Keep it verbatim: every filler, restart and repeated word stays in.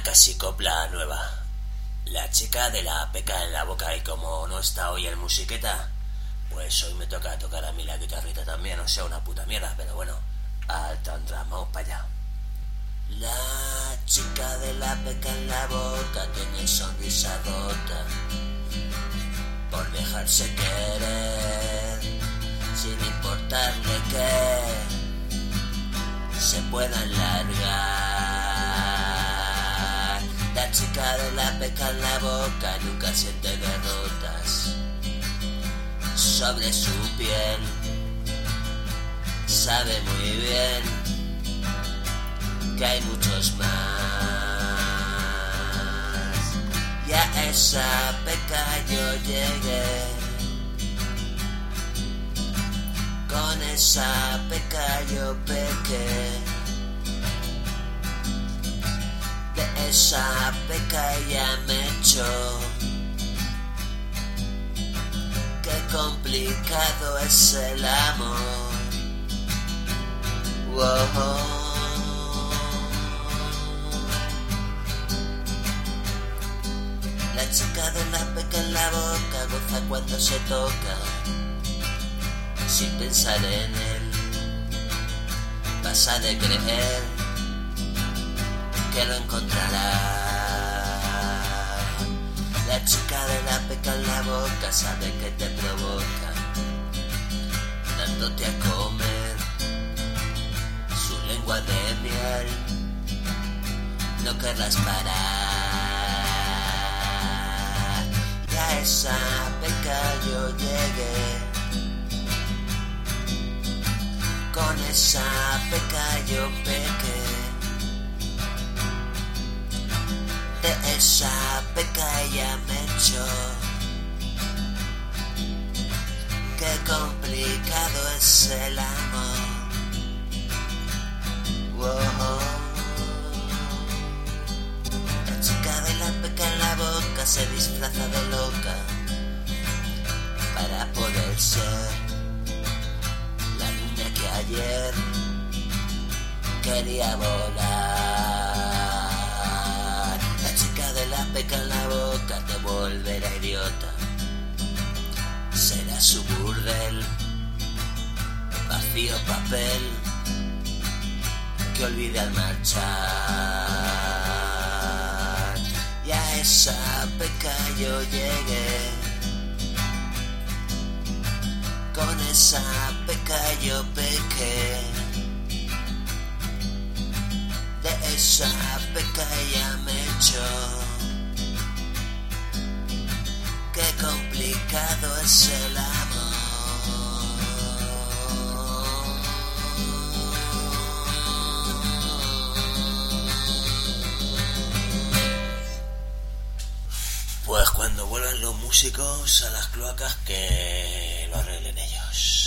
casi copla nueva. La chica de la peca en la boca, y como no está hoy el musiqueta, pues hoy me toca tocar a mí la guitarrita también, o sea, una puta mierda, pero bueno, al tantra, vamos para allá. La chica de la peca en la boca tiene sonrisa rota por dejarse querer, sin importarle que se puedan largar. La chica de la peca en la boca nunca siente derrotas sobre su piel, sabe muy bien que hay muchos más. Y a esa peca yo llegué, con esa peca yo pequé, de esa peca ella me echó. Qué complicado es el amor. Wow. La chica de la peca en la boca goza cuando se toca, sin pensar en él. Pasa de creer que lo encontrará. La chica de la peca en la boca sabe que te provoca, dándote a comer su lengua de miel. No querrás parar. Y a esa peca yo llegué, con esa peca yo pequé, de esa peca ella me echó. Qué complicado es el amor. Wow. La chica de la peca en la boca se disfraza de loca para poder ser la niña que ayer quería volar. La chica de la peca en la boca te volverá idiota, será su burdel, vacío papel que olvide al marchar. Y a esa peca yo llegué, con esa peca yo pequé, de esa peca ella me echó. Qué complicado es el amor. Pues cuando vuelvan los músicos a las cloacas, que lo arreglen ellos.